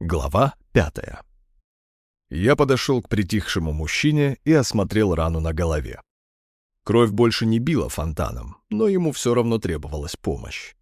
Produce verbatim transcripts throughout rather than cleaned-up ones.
Глава пятая. Я подошел к притихшему мужчине и осмотрел рану на голове. Кровь больше не била фонтаном, но ему все равно требовалась помощь.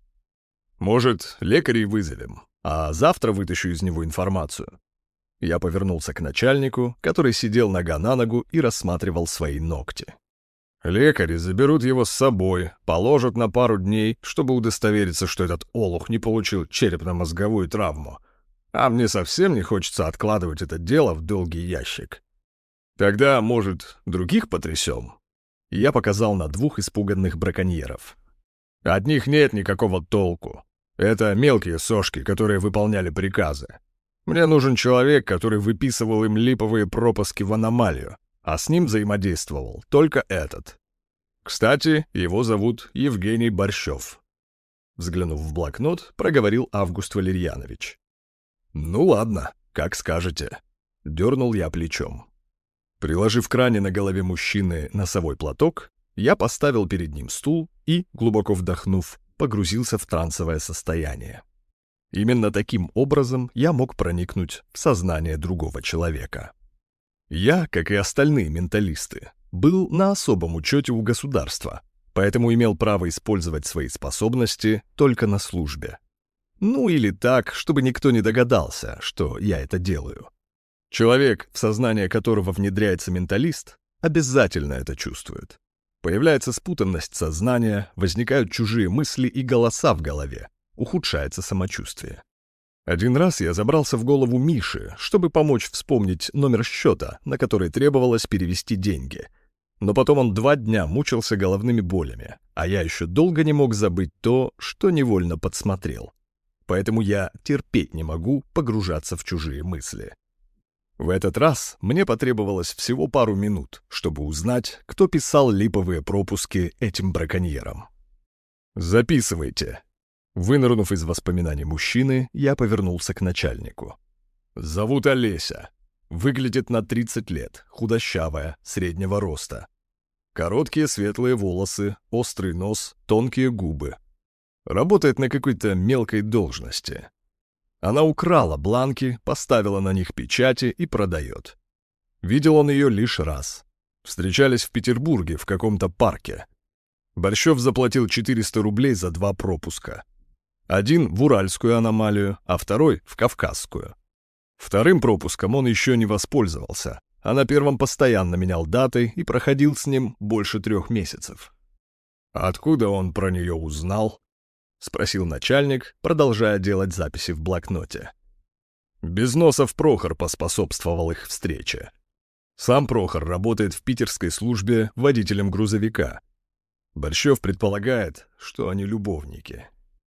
«Может, лекарей вызовем, а завтра вытащу из него информацию?» Я повернулся к начальнику, который сидел нога на ногу и рассматривал свои ногти. «Лекари заберут его с собой, положат на пару дней, чтобы удостовериться, что этот олух не получил черепно-мозговую травму. А мне совсем не хочется откладывать это дело в долгий ящик. Тогда, может, других потрясем?» Я показал на двух испуганных браконьеров. «От них нет никакого толку. Это мелкие сошки, которые выполняли приказы. Мне нужен человек, который выписывал им липовые пропуски в аномалию, а с ним взаимодействовал только этот. Кстати, его зовут Евгений Борщев». Взглянув в блокнот, проговорил Август Валерьянович. «Ну ладно, как скажете», — дернул я плечом. Приложив к ране на голове мужчины носовой платок, я поставил перед ним стул и, глубоко вдохнув, погрузился в трансовое состояние. Именно таким образом я мог проникнуть в сознание другого человека. Я, как и остальные менталисты, был на особом учете у государства, поэтому имел право использовать свои способности только на службе. Ну или так, чтобы никто не догадался, что я это делаю. Человек, в сознание которого внедряется менталист, обязательно это чувствует. Появляется спутанность сознания, возникают чужие мысли и голоса в голове, ухудшается самочувствие. Один раз я забрался в голову Миши, чтобы помочь вспомнить номер счета, на который требовалось перевести деньги. Но потом он два дня мучился головными болями, а я еще долго не мог забыть то, что невольно подсмотрел. Поэтому я терпеть не могу погружаться в чужие мысли. В этот раз мне потребовалось всего пару минут, чтобы узнать, кто писал липовые пропуски этим браконьерам. «Записывайте». Вынырнув из воспоминаний мужчины, я повернулся к начальнику. «Зовут Олеся. Выглядит на тридцать лет, худощавая, среднего роста. Короткие светлые волосы, острый нос, тонкие губы. Работает на какой-то мелкой должности. Она украла бланки, поставила на них печати и продает. Видел он ее лишь раз. Встречались в Петербурге в каком-то парке. Борщев заплатил четыреста рублей за два пропуска. Один в Уральскую аномалию, а второй в Кавказскую. Вторым пропуском он еще не воспользовался, а на первом постоянно менял даты и проходил с ним больше трех месяцев. Откуда он про нее узнал? — спросил начальник, продолжая делать записи в блокноте. Безносов Прохор поспособствовал их встрече. Сам Прохор работает в питерской службе водителем грузовика. Борщев предполагает, что они любовники.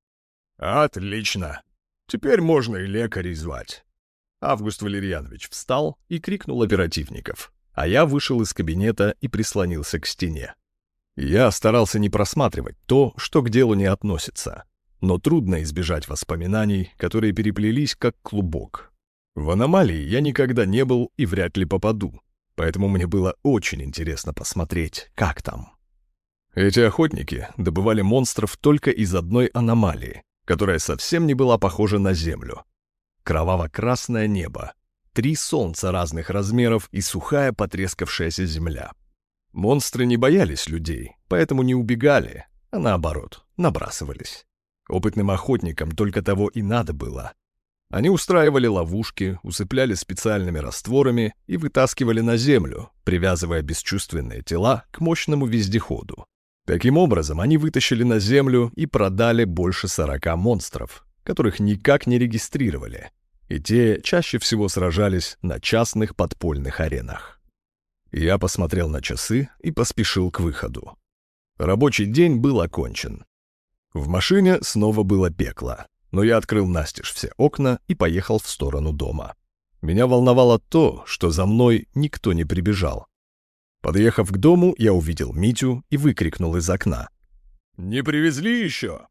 «Отлично! Теперь можно и лекарей звать». Август Валерьянович встал и крикнул оперативников, а я вышел из кабинета и прислонился к стене. Я старался не просматривать то, что к делу не относится, но трудно избежать воспоминаний, которые переплелись как клубок. В аномалии я никогда не был и вряд ли попаду, поэтому мне было очень интересно посмотреть, как там. Эти охотники добывали монстров только из одной аномалии, которая совсем не была похожа на Землю. Кроваво-красное небо, три солнца разных размеров и сухая потрескавшаяся земля. Монстры не боялись людей, поэтому не убегали, а наоборот, набрасывались. Опытным охотникам только того и надо было. Они устраивали ловушки, усыпляли специальными растворами и вытаскивали на землю, привязывая бесчувственные тела к мощному вездеходу. Таким образом, они вытащили на землю и продали больше сорока монстров, которых никак не регистрировали, и те чаще всего сражались на частных подпольных аренах. Я посмотрел на часы и поспешил к выходу. Рабочий день был окончен. В машине снова было пекло, но я открыл настежь все окна и поехал в сторону дома. Меня волновало то, что за мной никто не прибежал. Подъехав к дому, я увидел Митю и выкрикнул из окна. «Не привезли еще?»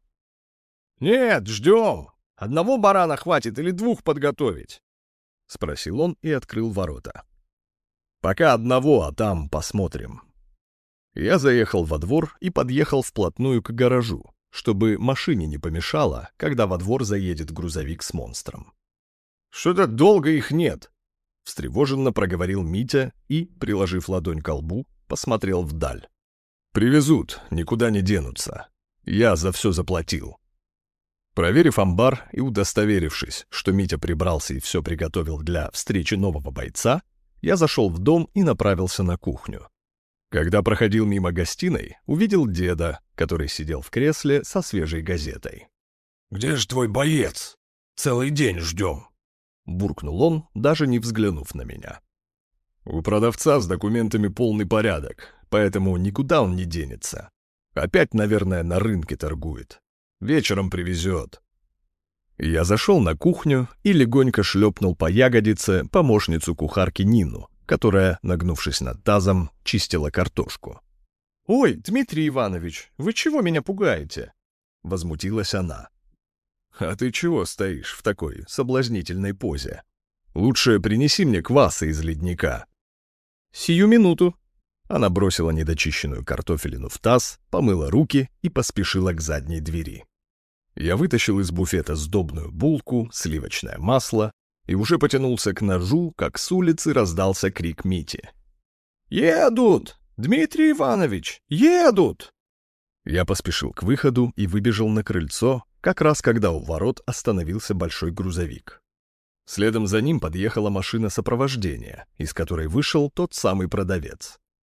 «Нет, ждем. Одного барана хватит или двух подготовить?» — спросил он и открыл ворота. «Пока одного, а там посмотрим». Я заехал во двор и подъехал вплотную к гаражу, чтобы машине не помешало, когда во двор заедет грузовик с монстром. Что-то долго их нет!» — встревоженно проговорил Митя и, приложив ладонь ко лбу, посмотрел вдаль. «Привезут, никуда не денутся. Я за все заплатил». Проверив амбар и удостоверившись, что Митя прибрался и все приготовил для встречи нового бойца, я зашел в дом и направился на кухню. Когда проходил мимо гостиной, увидел деда, который сидел в кресле со свежей газетой. «Где же твой боец? Целый день ждем!» — буркнул он, даже не взглянув на меня. «У продавца с документами полный порядок, поэтому никуда он не денется. Опять, наверное, на рынке торгует. Вечером привезет». Я зашел на кухню и легонько шлепнул по ягодице помощницу кухарки Нину, которая, нагнувшись над тазом, чистила картошку. «Ой, Дмитрий Иванович, вы чего меня пугаете?» — возмутилась она. «А ты чего стоишь в такой соблазнительной позе? Лучше принеси мне кваса из ледника». «Сию минуту». Она бросила недочищенную картофелину в таз, помыла руки и поспешила к задней двери. Я вытащил из буфета сдобную булку, сливочное масло и уже потянулся к ножу, как с улицы раздался крик Мити. «Едут! Дмитрий Иванович, едут!» Я поспешил к выходу и выбежал на крыльцо, как раз когда у ворот остановился большой грузовик. Следом за ним подъехала машина сопровождения, из которой вышел тот самый продавец.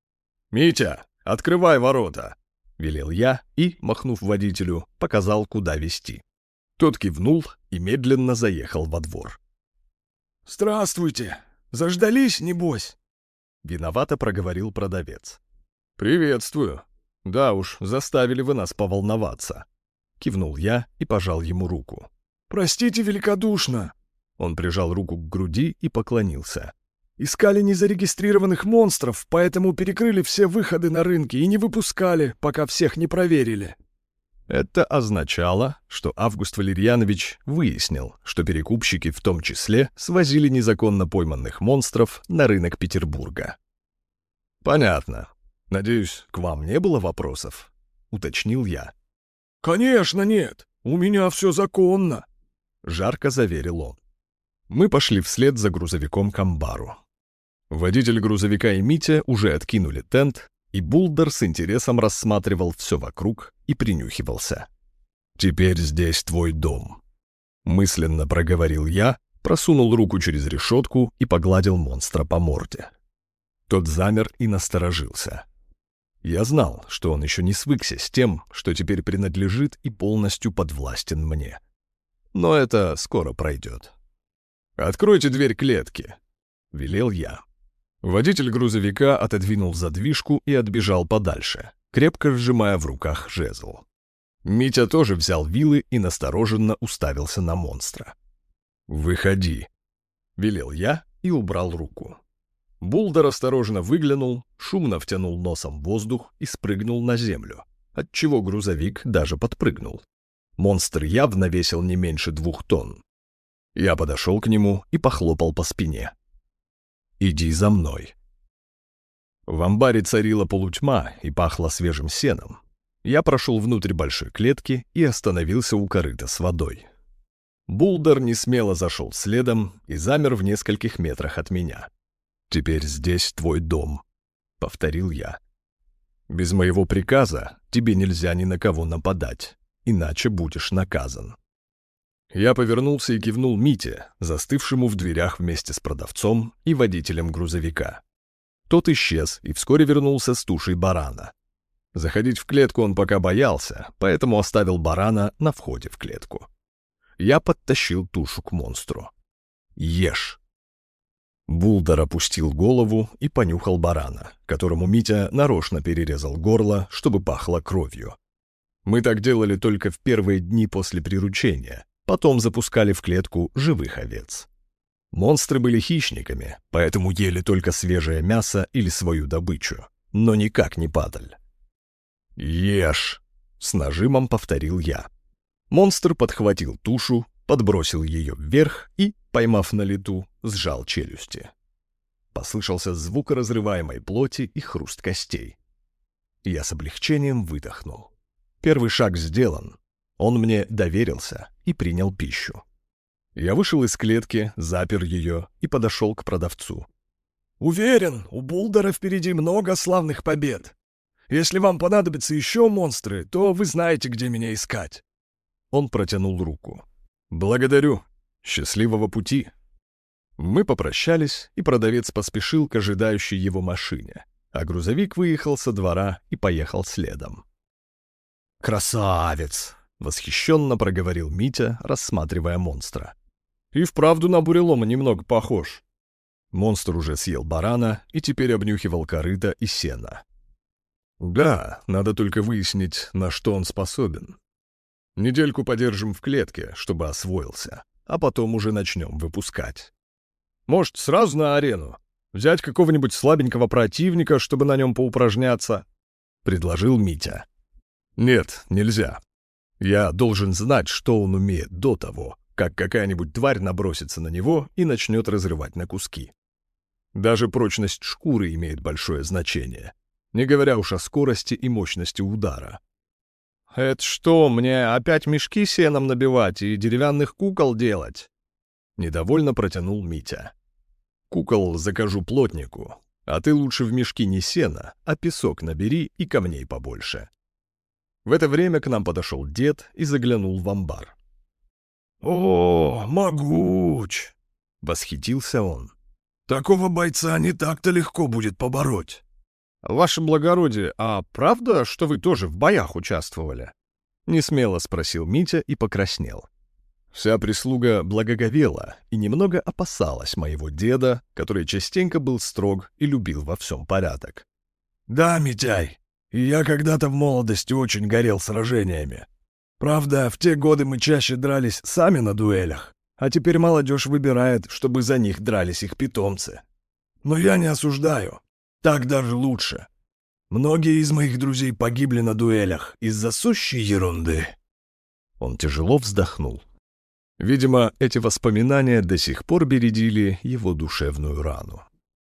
«Митя, открывай ворота!» — велел я и, махнув водителю, показал, куда везти. Тот кивнул и медленно заехал во двор. «Здравствуйте! Заждались, небось?» — виновато проговорил продавец. «Приветствую. Да уж, заставили вы нас поволноваться». Кивнул я и пожал ему руку. «Простите великодушно!» Он прижал руку к груди и поклонился. «Искали незарегистрированных монстров, поэтому перекрыли все выходы на рынке и не выпускали, пока всех не проверили». Это означало, что Август Валерьянович выяснил, что перекупщики в том числе свозили незаконно пойманных монстров на рынок Петербурга. «Понятно. Надеюсь, к вам не было вопросов?» — уточнил я. «Конечно нет. У меня все законно», — жарко заверил он. Мы пошли вслед за грузовиком к амбару. Водитель грузовика и Митя уже откинули тент, и Булдер с интересом рассматривал все вокруг и принюхивался. «Теперь здесь твой дом», — мысленно проговорил я, просунул руку через решетку и погладил монстра по морде. Тот замер и насторожился. Я знал, что он еще не свыкся с тем, что теперь принадлежит и полностью подвластен мне. Но это скоро пройдет. «Откройте дверь клетки», — велел я. Водитель грузовика отодвинул задвижку и отбежал подальше, крепко сжимая в руках жезл. Митя тоже взял вилы и настороженно уставился на монстра. «Выходи», — велел я и убрал руку. Булдер осторожно выглянул, шумно втянул носом воздух и спрыгнул на землю, отчего грузовик даже подпрыгнул. Монстр явно весил не меньше двух тонн. Я подошел к нему и похлопал по спине. «Иди за мной». В амбаре царила полутьма и пахло свежим сеном. Я прошел внутрь большой клетки и остановился у корыта с водой. Булдер несмело зашел следом и замер в нескольких метрах от меня. «Теперь здесь твой дом», — повторил я. «Без моего приказа тебе нельзя ни на кого нападать, иначе будешь наказан». Я повернулся и кивнул Мите, застывшему в дверях вместе с продавцом и водителем грузовика. Тот исчез и вскоре вернулся с тушей барана. Заходить в клетку он пока боялся, поэтому оставил барана на входе в клетку. Я подтащил тушу к монстру. «Ешь!» Булдер опустил голову и понюхал барана, которому Митя нарочно перерезал горло, чтобы пахло кровью. Мы так делали только в первые дни после приручения, потом запускали в клетку живых овец. Монстры были хищниками, поэтому ели только свежее мясо или свою добычу, но никак не падаль. «Ешь!» — с нажимом повторил я. Монстр подхватил тушу, подбросил ее вверх и, поймав на лету, сжал челюсти. Послышался звук разрываемой плоти и хруст костей. Я с облегчением выдохнул. Первый шаг сделан. Он мне доверился и принял пищу. Я вышел из клетки, запер ее и подошел к продавцу. «Уверен, у Булдера впереди много славных побед. Если вам понадобятся еще монстры, то вы знаете, где меня искать». Он протянул руку. «Благодарю. Счастливого пути». Мы попрощались, и продавец поспешил к ожидающей его машине, а грузовик выехал со двора и поехал следом. «Красавец!» — восхищенно проговорил Митя, рассматривая монстра. «И вправду на бурелома немного похож». Монстр уже съел барана и теперь обнюхивал корыто и сено. «Да, надо только выяснить, на что он способен. Недельку подержим в клетке, чтобы освоился, а потом уже начнем выпускать. Может, сразу на арену? Взять какого-нибудь слабенького противника, чтобы на нем поупражняться?» — предложил Митя. «Нет, нельзя. Я должен знать, что он умеет до того, как какая-нибудь тварь набросится на него и начнет разрывать на куски. Даже прочность шкуры имеет большое значение, не говоря уж о скорости и мощности удара». «Это что, мне опять мешки сеном набивать и деревянных кукол делать?» Недовольно протянул Митя. «Кукол закажу плотнику, а ты лучше в мешки не сено, а песок набери и камней побольше». В это время к нам подошел дед и заглянул в амбар. «О, могуч!» — восхитился он. «Такого бойца не так-то легко будет побороть». «Ваше благородие, а правда, что вы тоже в боях участвовали?» — несмело спросил Митя и покраснел. Вся прислуга благоговела и немного опасалась моего деда, который частенько был строг и любил во всем порядок. «Да, Митяй, и я когда-то в молодости очень горел сражениями. Правда, в те годы мы чаще дрались сами на дуэлях, а теперь молодежь выбирает, чтобы за них дрались их питомцы. Но я не осуждаю. Так даже лучше. Многие из моих друзей погибли на дуэлях из-за сущей ерунды». Он тяжело вздохнул. Видимо, эти воспоминания до сих пор бередили его душевную рану.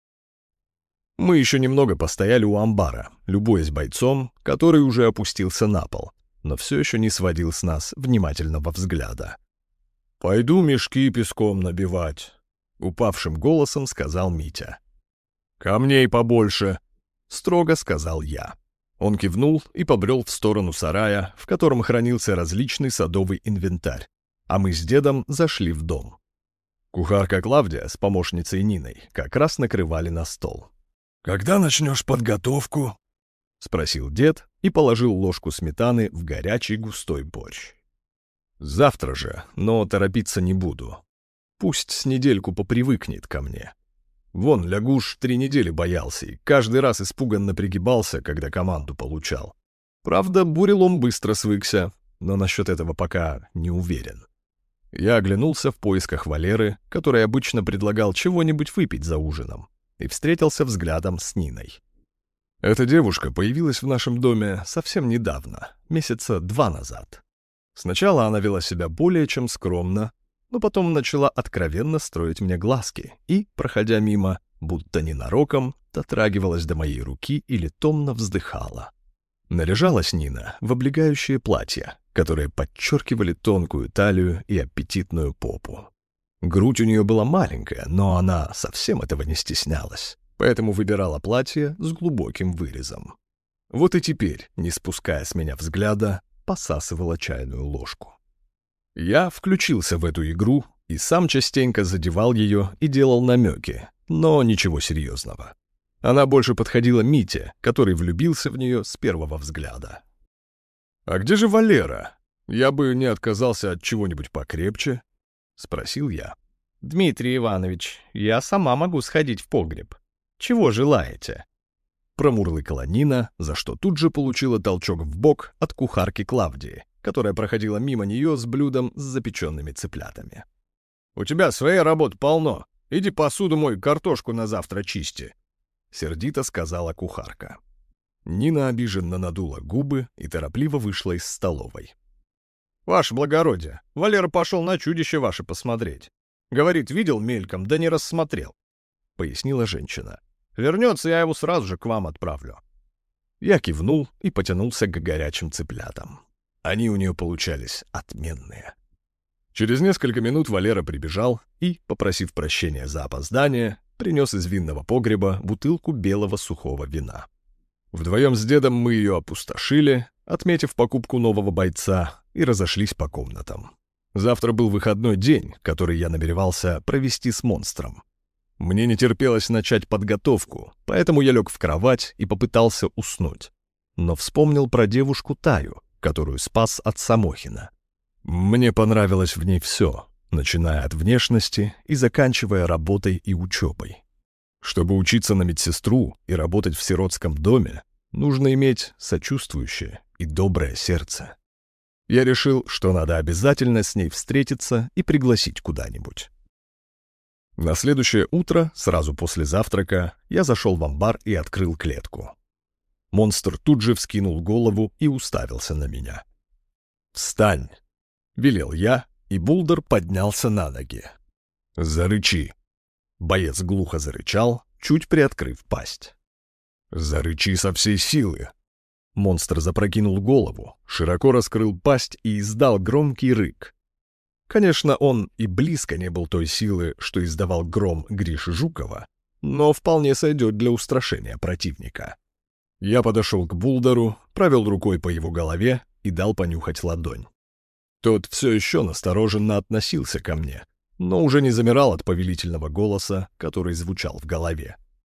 Мы еще немного постояли у амбара, любуясь бойцом, который уже опустился на пол, но все еще не сводил с нас внимательного взгляда. «Пойду мешки песком набивать», — упавшим голосом сказал Митя. «Камней побольше», — строго сказал я. Он кивнул и побрел в сторону сарая, в котором хранился различный садовый инвентарь, а мы с дедом зашли в дом. Кухарка Клавдия с помощницей Ниной как раз накрывали на стол. «Когда начнешь подготовку?» — спросил дед и положил ложку сметаны в горячий густой борщ. «Завтра же, но торопиться не буду. Пусть с недельку попривыкнет ко мне. Вон, Лягуш три недели боялся и каждый раз испуганно пригибался, когда команду получал. Правда, бурелом быстро свыкся, но насчет этого пока не уверен». Я оглянулся в поисках Валеры, который обычно предлагал чего-нибудь выпить за ужином, и встретился взглядом с Ниной. Эта девушка появилась в нашем доме совсем недавно, месяца два назад. Сначала она вела себя более чем скромно, но потом начала откровенно строить мне глазки и, проходя мимо, будто ненароком, дотрагивалась до моей руки или томно вздыхала. Наряжалась Нина в облегающее платье, которые подчеркивали тонкую талию и аппетитную попу. Грудь у нее была маленькая, но она совсем этого не стеснялась, поэтому выбирала платье с глубоким вырезом. Вот и теперь, не спуская с меня взгляда, посасывала чайную ложку. Я включился в эту игру и сам частенько задевал ее и делал намеки, но ничего серьезного. Она больше подходила Мите, который влюбился в нее с первого взгляда. «А где же Валера? Я бы не отказался от чего-нибудь покрепче», — спросил я. «Дмитрий Иванович, я сама могу сходить в погреб. Чего желаете?» Промурлыкала Нина, за что тут же получила толчок в бок от кухарки Клавдии, которая проходила мимо нее с блюдом с запеченными цыплятами. «У тебя своей работы полно. Иди посуду мой, картошку на завтра чисти», — сердито сказала кухарка. Нина обиженно надула губы и торопливо вышла из столовой. «Ваше благородие, Валера пошел на чудище ваше посмотреть. Говорит, видел мельком, да не рассмотрел», — пояснила женщина. «Вернется, я его сразу же к вам отправлю». Я кивнул и потянулся к горячим цыплятам. Они у нее получались отменные. Через несколько минут Валера прибежал и, попросив прощения за опоздание, принес из винного погреба бутылку белого сухого вина. Вдвоем с дедом мы ее опустошили, отметив покупку нового бойца, и разошлись по комнатам. Завтра был выходной день, который я намеревался провести с монстром. Мне не терпелось начать подготовку, поэтому я лег в кровать и попытался уснуть. Но вспомнил про девушку Таю, которую спас от Самохина. Мне понравилось в ней все, начиная от внешности и заканчивая работой и учебой. Чтобы учиться на медсестру и работать в сиротском доме, нужно иметь сочувствующее и доброе сердце. Я решил, что надо обязательно с ней встретиться и пригласить куда-нибудь. На следующее утро, сразу после завтрака, я зашел в амбар и открыл клетку. Монстр тут же вскинул голову и уставился на меня. «Встань!» — велел я, и Булдер поднялся на ноги. «Зарычи!» Боец глухо зарычал, чуть приоткрыв пасть. «Зарычи со всей силы!» Монстр запрокинул голову, широко раскрыл пасть и издал громкий рык. Конечно, он и близко не был той силы, что издавал гром Гриши Жукова, но вполне сойдет для устрашения противника. Я подошел к Булдеру, провел рукой по его голове и дал понюхать ладонь. Тот все еще настороженно относился ко мне, но уже не замирал от повелительного голоса, который звучал в голове.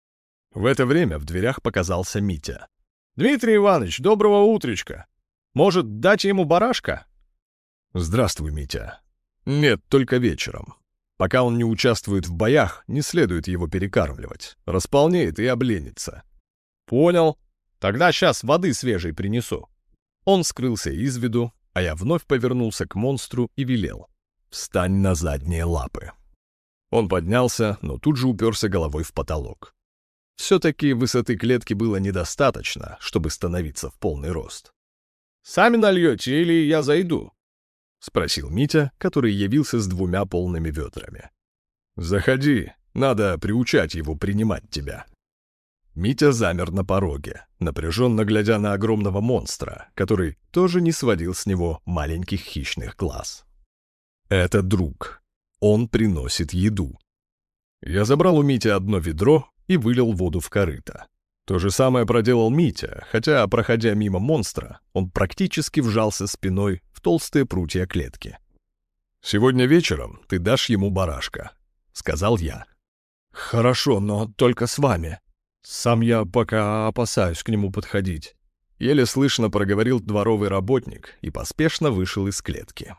В это время в дверях показался Митя. «Дмитрий Иванович, доброго утречка! Может, дать ему барашка?» «Здравствуй, Митя. Нет, только вечером. Пока он не участвует в боях, не следует его перекармливать. Располнеет и обленится». «Понял. Тогда сейчас воды свежей принесу». Он скрылся из виду, а я вновь повернулся к монстру и велел: «Встань на задние лапы». Он поднялся, но тут же уперся головой в потолок. Все-таки высоты клетки было недостаточно, чтобы становиться в полный рост. «Сами нальете или я зайду?» — спросил Митя, который явился с двумя полными ведрами. «Заходи, надо приучать его принимать тебя». Митя замер на пороге, напряженно глядя на огромного монстра, который тоже не сводил с него маленьких хищных глаз. «Это друг. Он приносит еду». Я забрал у Мити одно ведро и вылил воду в корыто. То же самое проделал Митя, хотя, проходя мимо монстра, он практически вжался спиной в толстые прутья клетки. «Сегодня вечером ты дашь ему барашка», — сказал я. «Хорошо, но только с вами. Сам я пока опасаюсь к нему подходить», — еле слышно проговорил дворовый работник и поспешно вышел из клетки.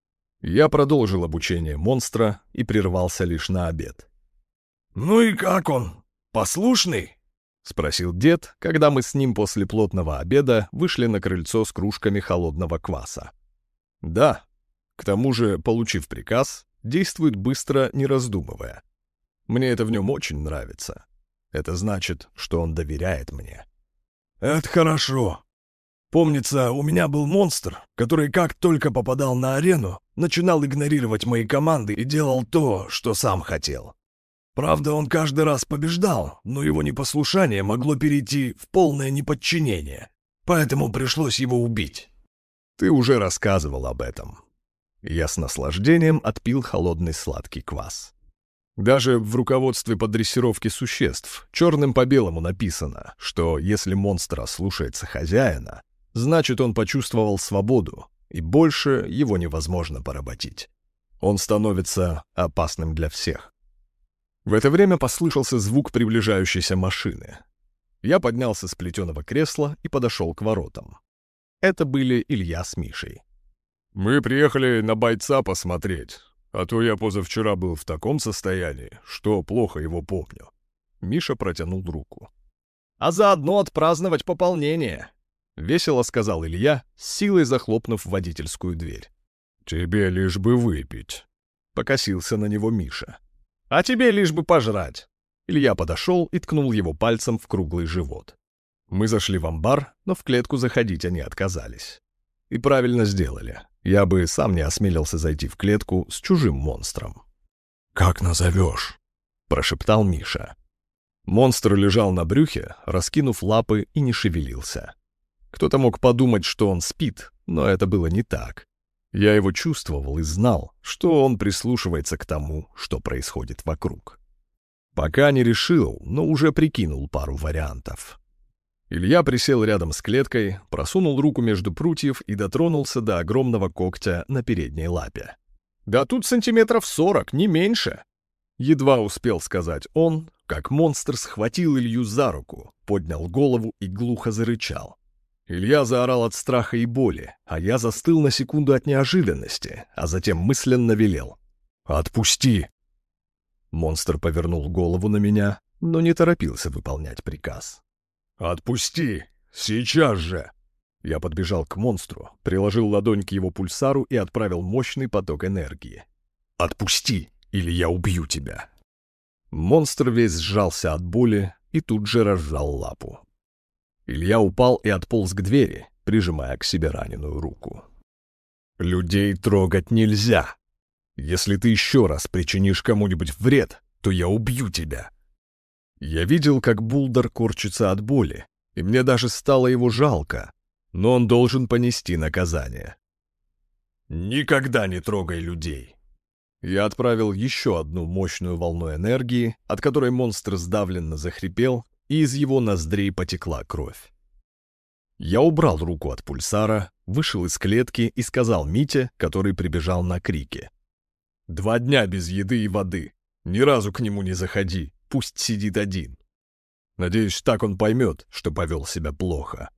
Я продолжил обучение монстра и прервался лишь на обед. «Ну и как он? Послушный?» — спросил дед, когда мы с ним после плотного обеда вышли на крыльцо с кружками холодного кваса. «Да. К тому же, получив приказ, действует быстро, не раздумывая. Мне это в нем очень нравится. Это значит, что он доверяет мне». «Это хорошо. Помнится, у меня был монстр, который как только попадал на арену, начинал игнорировать мои команды и делал то, что сам хотел. Правда, он каждый раз побеждал, но его непослушание могло перейти в полное неподчинение, поэтому пришлось его убить». «Ты уже рассказывал об этом». Я с наслаждением отпил холодный сладкий квас. Даже в руководстве по дрессировке существ черным по белому написано, что если монстр слушается хозяина, значит, он почувствовал свободу, и больше его невозможно поработить. Он становится опасным для всех. В это время послышался звук приближающейся машины. Я поднялся с плетеного кресла и подошел к воротам. Это были Илья с Мишей. «Мы приехали на бойца посмотреть, а то я позавчера был в таком состоянии, что плохо его помню». Миша протянул руку. «А заодно отпраздновать пополнение», — весело сказал Илья, с силой захлопнув водительскую дверь. «Тебе лишь бы выпить», — покосился на него Миша. «А тебе лишь бы пожрать». Илья подошел и ткнул его пальцем в круглый живот. Мы зашли в амбар, но в клетку заходить они отказались. И правильно сделали. Я бы сам не осмелился зайти в клетку с чужим монстром. «Как назовешь?» — прошептал Миша. Монстр лежал на брюхе, раскинув лапы, и не шевелился. Кто-то мог подумать, что он спит, но это было не так. Я его чувствовал и знал, что он прислушивается к тому, что происходит вокруг. Пока не решил, но уже прикинул пару вариантов. Илья присел рядом с клеткой, просунул руку между прутьев и дотронулся до огромного когтя на передней лапе. «Да тут сантиметров сорок, не меньше!» Едва успел сказать он, как монстр схватил Илью за руку, поднял голову и глухо зарычал. Илья заорал от страха и боли, а я застыл на секунду от неожиданности, а затем мысленно велел: «Отпусти!» Монстр повернул голову на меня, но не торопился выполнять приказ. «Отпусти! Сейчас же!» Я подбежал к монстру, приложил ладонь к его пульсару и отправил мощный поток энергии. «Отпусти, или я убью тебя!» Монстр весь сжался от боли и тут же разжал лапу. Илья упал и отполз к двери, прижимая к себе раненую руку. «Людей трогать нельзя! Если ты еще раз причинишь кому-нибудь вред, то я убью тебя!» Я видел, как Булдар корчится от боли, и мне даже стало его жалко, но он должен понести наказание. «Никогда не трогай людей!» Я отправил еще одну мощную волну энергии, от которой монстр сдавленно захрипел, и из его ноздрей потекла кровь. Я убрал руку от пульсара, вышел из клетки и сказал Мите, который прибежал на крики: «Два дня без еды и воды. Ни разу к нему не заходи, пусть сидит один. Надеюсь, так он поймет, что повел себя плохо».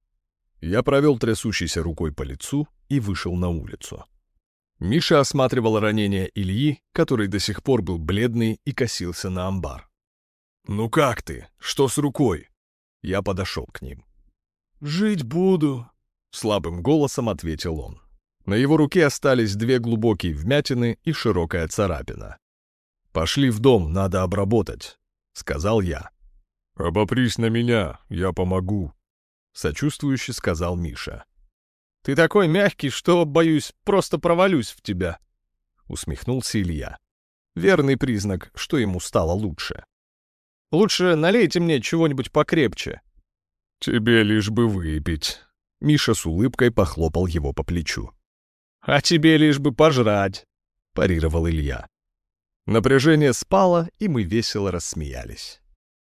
Я провел трясущейся рукой по лицу и вышел на улицу. Миша осматривал ранение Ильи, который до сих пор был бледный и косился на амбар. «Ну как ты? Что с рукой?» Я подошел к ним. «Жить буду», — слабым голосом ответил он. На его руке остались две глубокие вмятины и широкая царапина. «Пошли в дом, надо обработать», — сказал я. «Обопрись на меня, я помогу», — сочувствующе сказал Миша. «Ты такой мягкий, что, боюсь, просто провалюсь в тебя», — усмехнулся Илья. Верный признак, что ему стало лучше. «Лучше налейте мне чего-нибудь покрепче». «Тебе лишь бы выпить», — Миша с улыбкой похлопал его по плечу. «А тебе лишь бы пожрать», — парировал Илья. Напряжение спало, и мы весело рассмеялись.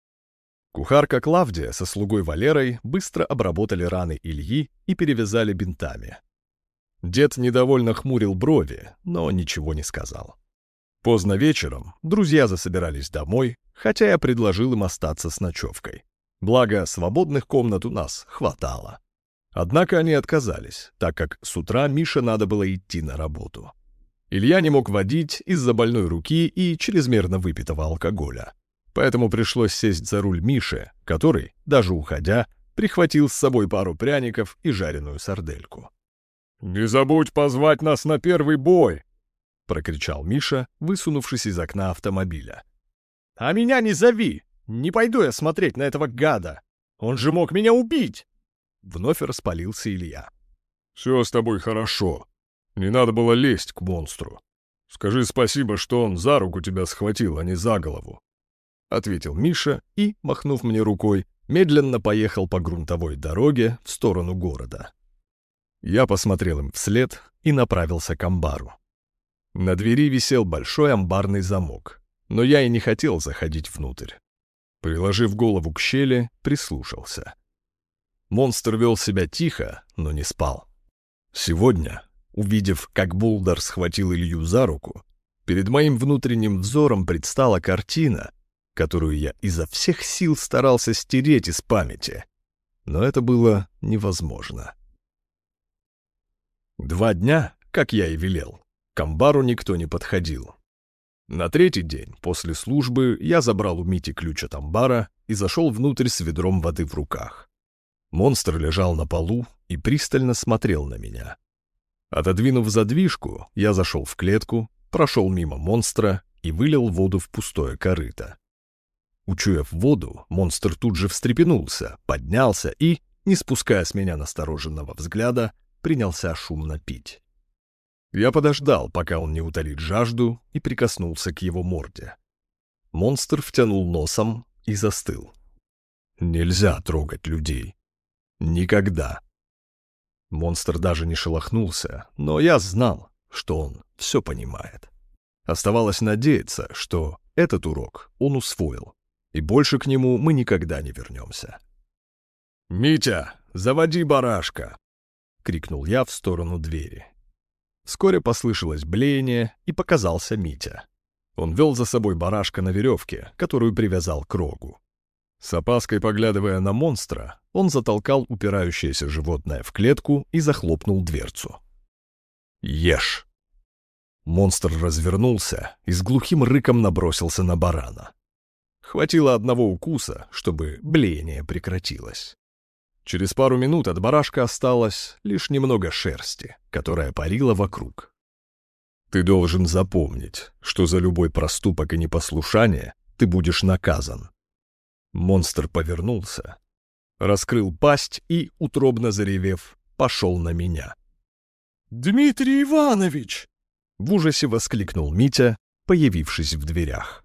Кухарка Клавдия со слугой Валерой быстро обработали раны Ильи и перевязали бинтами. Дед недовольно хмурил брови, но ничего не сказал. Поздно вечером друзья засобирались домой, хотя я предложил им остаться с ночевкой. Благо, свободных комнат у нас хватало. Однако они отказались, так как с утра Мише надо было идти на работу. Илья не мог водить из-за больной руки и чрезмерно выпитого алкоголя. Поэтому пришлось сесть за руль Мише, который, даже уходя, прихватил с собой пару пряников и жареную сардельку. «Не забудь позвать нас на первый бой!» — прокричал Миша, высунувшись из окна автомобиля. «А меня не зови! Не пойду я смотреть на этого гада! Он же мог меня убить!» Вновь распалился Илья. «Все с тобой хорошо. Не надо было лезть к монстру. Скажи спасибо, что он за руку тебя схватил, а не за голову», — ответил Миша и, махнув мне рукой, медленно поехал по грунтовой дороге в сторону города. Я посмотрел им вслед и направился к амбару. На двери висел большой амбарный замок, но я и не хотел заходить внутрь. Приложив голову к щели, прислушался. Монстр вел себя тихо, но не спал. Сегодня, увидев, как Булдар схватил Илью за руку, перед моим внутренним взором предстала картина, которую я изо всех сил старался стереть из памяти. Но это было невозможно. Два дня, как я и велел, к амбару никто не подходил. На третий день после службы я забрал у Мити ключ от амбара и зашел внутрь с ведром воды в руках. Монстр лежал на полу и пристально смотрел на меня. Отодвинув задвижку, я зашел в клетку, прошел мимо монстра и вылил воду в пустое корыто. Учуяв воду, монстр тут же встрепенулся, поднялся и, не спуская с меня настороженного взгляда, принялся шумно пить. Я подождал, пока он не утолит жажду, и прикоснулся к его морде. Монстр втянул носом и застыл. Нельзя трогать людей. Никогда. Монстр даже не шелохнулся, но я знал, что он все понимает. Оставалось надеяться, что этот урок он усвоил, и больше к нему мы никогда не вернемся. «Митя, заводи барашка!» — крикнул я в сторону двери. Вскоре послышалось блеяние, и показался Митя. Он вел за собой барашка на веревке, которую привязал к рогу. С опаской поглядывая на монстра, он затолкал упирающееся животное в клетку и захлопнул дверцу. «Ешь!» Монстр развернулся и с глухим рыком набросился на барана. Хватило одного укуса, чтобы блеяние прекратилось. Через пару минут от барашка осталось лишь немного шерсти, которая парила вокруг. Ты должен запомнить, что за любой проступок и непослушание ты будешь наказан. Монстр повернулся, раскрыл пасть и, утробно заревев, пошел на меня. «Дмитрий Иванович!» — в ужасе воскликнул Митя, появившись в дверях.